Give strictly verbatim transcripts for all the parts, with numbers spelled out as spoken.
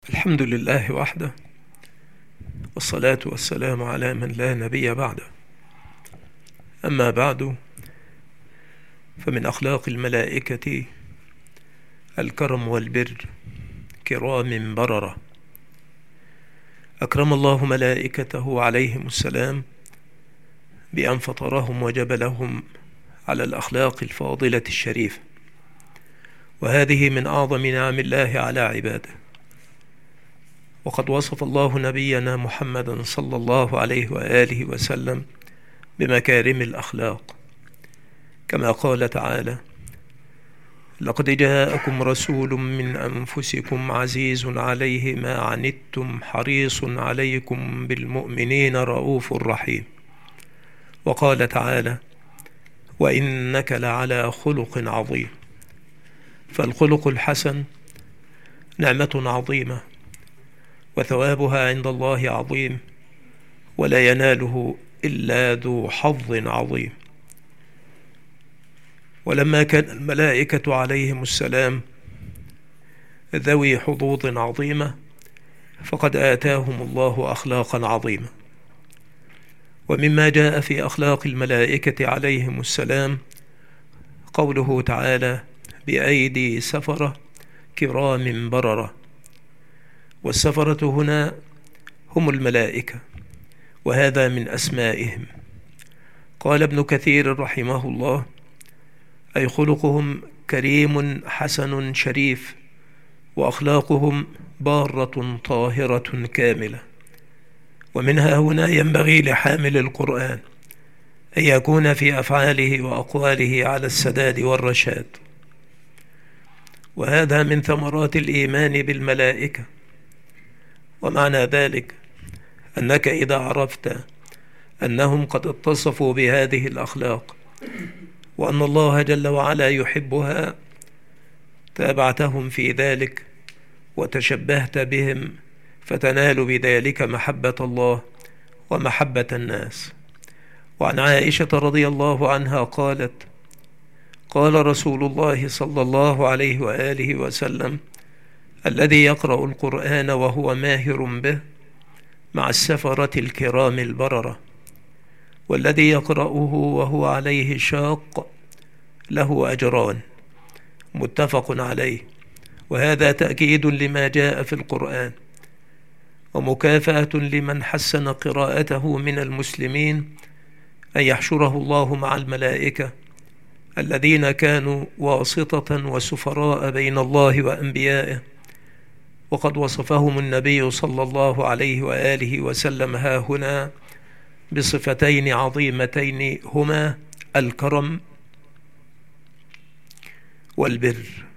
الحمد لله وحده، والصلاة والسلام على من لا نبي بعده. أما بعد، فمن أخلاق الملائكة الكرم والبر، كرام بررة. أكرم الله ملائكته عليهم السلام بأن فطرهم وجبلهم على الأخلاق الفاضلة الشريفة، وهذه من أعظم نعم الله على عباده. وقد وصف الله نبينا محمدا صلى الله عليه وآله وسلم بمكارم الأخلاق، كما قال تعالى: لقد جاءكم رسول من أنفسكم عزيز عليه ما عنتم حريص عليكم بالمؤمنين رؤوف رحيم. وقال تعالى: وإنك لعلى خلق عظيم. فالخلق الحسن نعمة عظيمة، وثوابها عند الله عظيم، ولا يناله إلا ذو حظ عظيم. ولما كان الملائكة عليهم السلام ذوي حظوظ عظيمة، فقد آتاهم الله أخلاقا عظيمة. ومما جاء في أخلاق الملائكة عليهم السلام قوله تعالى: بأيدي سفرة كرام بررة. والسفرة هنا هم الملائكة، وهذا من أسمائهم. قال ابن كثير رحمه الله: أي خلقهم كريم حسن شريف، وأخلاقهم بارة طاهرة كاملة. ومنها هنا ينبغي لحامل القرآن أن يكون في أفعاله وأقواله على السداد والرشاد. وهذا من ثمرات الإيمان بالملائكة. ومعنى ذلك أنك إذا عرفت أنهم قد اتصفوا بهذه الأخلاق، وأن الله جل وعلا يحبها، تابعتهم في ذلك وتشبهت بهم، فتنال بذلك محبة الله ومحبة الناس. وعن عائشة رضي الله عنها قالت: قال رسول الله صلى الله عليه وآله وسلم: الذي يقرأ القرآن وهو ماهر به مع السفرة الكرام البررة، والذي يقرأه وهو عليه شاق له أجران. متفق عليه. وهذا تأكيد لما جاء في القرآن، ومكافأة لمن حسن قراءته من المسلمين أن يحشره الله مع الملائكة الذين كانوا واسطة وسفراء بين الله وأنبيائه. وقد وصفهم النبي صلى الله عليه وآله وسلم ها هنا بصفتين عظيمتين، هما الكرم والبر.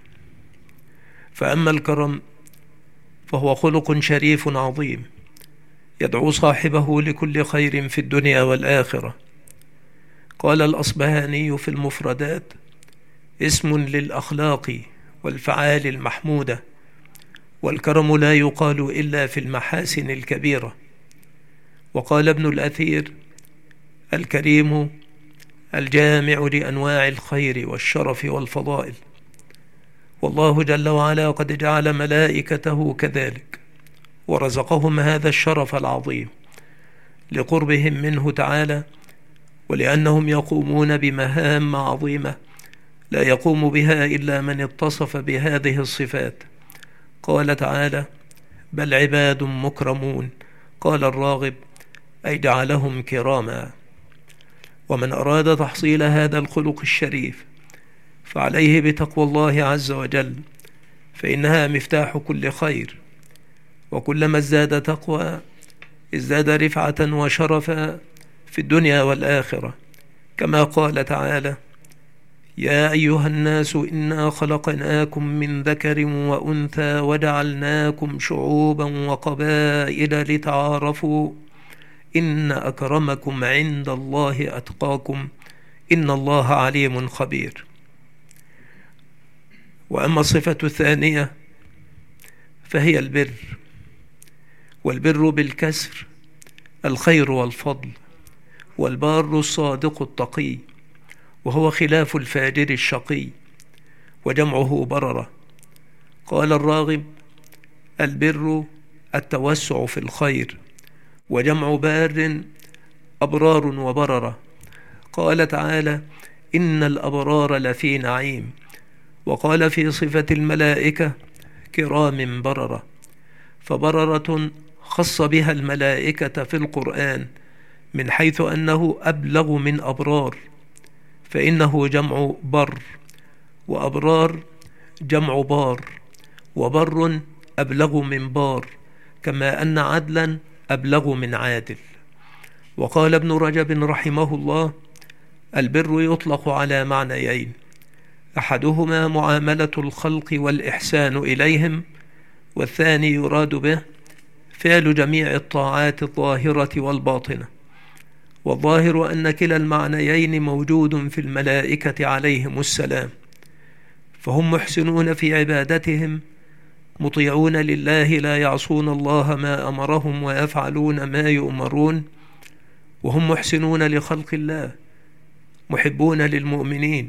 فأما الكرم فهو خلق شريف عظيم يدعو صاحبه لكل خير في الدنيا والآخرة. قال الأصبهاني في المفردات: اسم للأخلاق والفعال المحمودة، والكرم لا يقال إلا في المحاسن الكبيرة. وقال ابن الأثير: الكريم الجامع لأنواع الخير والشرف والفضائل. والله جل وعلا قد جعل ملائكته كذلك، ورزقهم هذا الشرف العظيم لقربهم منه تعالى، ولأنهم يقومون بمهام عظيمة لا يقوم بها إلا من اتصف بهذه الصفات. قال تعالى: بل عباد مكرمون. قال الراغب: أي جعلهم كراما. ومن أراد تحصيل هذا الخلق الشريف فعليه بتقوى الله عز وجل، فإنها مفتاح كل خير. وكلما ازداد تقوى ازداد رفعة وشرفا في الدنيا والآخرة، كما قال تعالى: يا أيها الناس إنا خلقناكم من ذكر وأنثى وجعلناكم شعوبا وقبائل لتعارفوا إن أكرمكم عند الله أتقاكم إن الله عليم خبير. وأما الصفة الثانية فهي البر. والبر بالكسر الخير والفضل، والبار الصادق التقي، وهو خلاف الفاجر الشقي، وجمعه بررة. قال الراغب: البر التوسع في الخير، وجمع بار أبرار وبررة. قال تعالى: إن الأبرار لفي نعيم. وقال في صفة الملائكة: كرام بررة. فبررة خص بها الملائكة في القرآن من حيث أنه أبلغ من أبرار، فإنه جمع بر، وأبرار جمع بار، وبر أبلغ من بار، كما أن عدلا أبلغ من عادل. وقال ابن رجب رحمه الله: البر يطلق على معنيين: أحدهما معاملة الخلق والإحسان إليهم، والثاني يراد به فعل جميع الطاعات الظاهرة والباطنة. والظاهر أن كلا المعنيين موجود في الملائكة عليهم السلام، فهم محسنون في عبادتهم، مطيعون لله لا يعصون الله ما أمرهم ويفعلون ما يؤمرون، وهم محسنون لخلق الله، محبون للمؤمنين،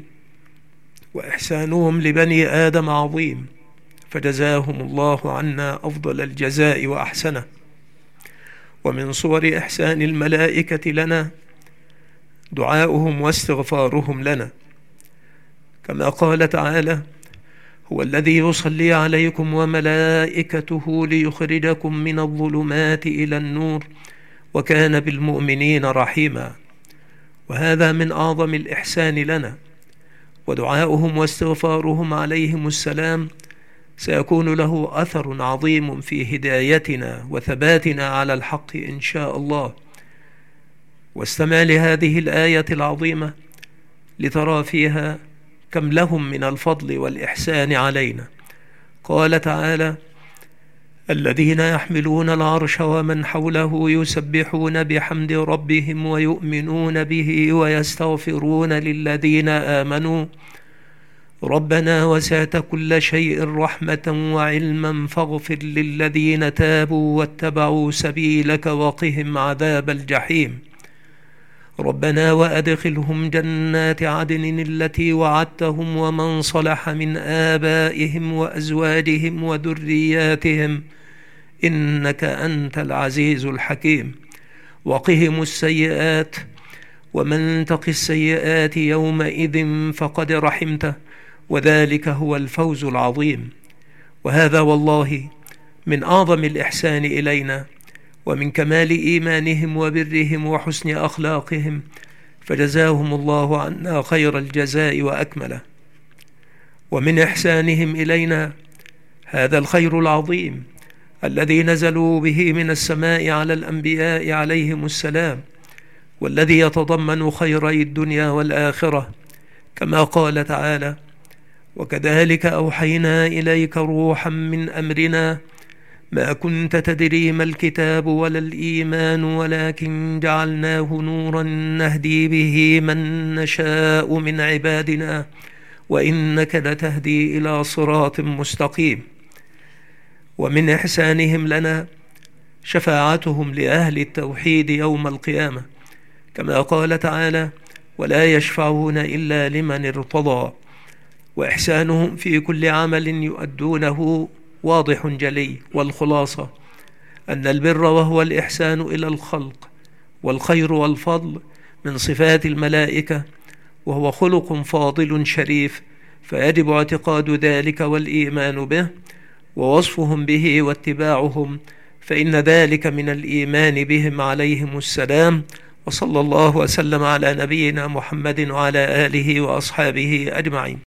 وإحسانهم لبني آدم عظيم، فجزاهم الله عنا أفضل الجزاء وأحسنه. ومن صور إحسان الملائكة لنا دعاؤهم واستغفارهم لنا، كما قال تعالى: هو الذي يصلي عليكم وملائكته ليخرجكم من الظلمات إلى النور وكان بالمؤمنين رحيما. وهذا من أعظم الإحسان لنا. ودعاؤهم واستغفارهم عليهم السلام سيكون له أثر عظيم في هدايتنا وثباتنا على الحق إن شاء الله. واستمع لهذه الآية العظيمة لترى فيها كم لهم من الفضل والإحسان علينا. قال تعالى: الذين يحملون العرش ومن حوله يسبحون بحمد ربهم ويؤمنون به ويستغفرون للذين آمنوا ربنا وسعت كل شيء رحمة وعلما فاغفر للذين تابوا واتبعوا سبيلك وقهم عذاب الجحيم ربنا وأدخلهم جنات عدن التي وعدتهم ومن صلح من آبائهم وأزواجهم وذرياتهم إنك أنت العزيز الحكيم وقهم السيئات ومن تق السيئات يومئذ فقد رحمته وذلك هو الفوز العظيم. وهذا والله من أعظم الإحسان إلينا ومن كمال إيمانهم وبرهم وحسن أخلاقهم، فجزاهم الله عنا خير الجزاء وأكمله. ومن إحسانهم إلينا هذا الخير العظيم الذي نزلوا به من السماء على الأنبياء عليهم السلام، والذي يتضمن خيري الدنيا والآخرة، كما قال تعالى: وكذلك أوحينا إليك روحا من أمرنا ما كنت تدري ما الكتاب ولا الإيمان ولكن جعلناه نورا نهدي به من نشاء من عبادنا وإنك لتهدي إلى صراط مستقيم. ومن إحسانهم لنا شفاعتهم لأهل التوحيد يوم القيامة، كما قال تعالى: ولا يشفعون إلا لمن ارتضى. وإحسانهم في كل عمل يؤدونه واضح جلي، والخلاصة أن البر وهو الإحسان إلى الخلق والخير والفضل من صفات الملائكة، وهو خلق فاضل شريف، فيجب اعتقاد ذلك والإيمان به ووصفهم به واتباعهم، فإن ذلك من الإيمان بهم عليهم السلام. وصلى الله وسلم على نبينا محمد وعلى آله وأصحابه أجمعين.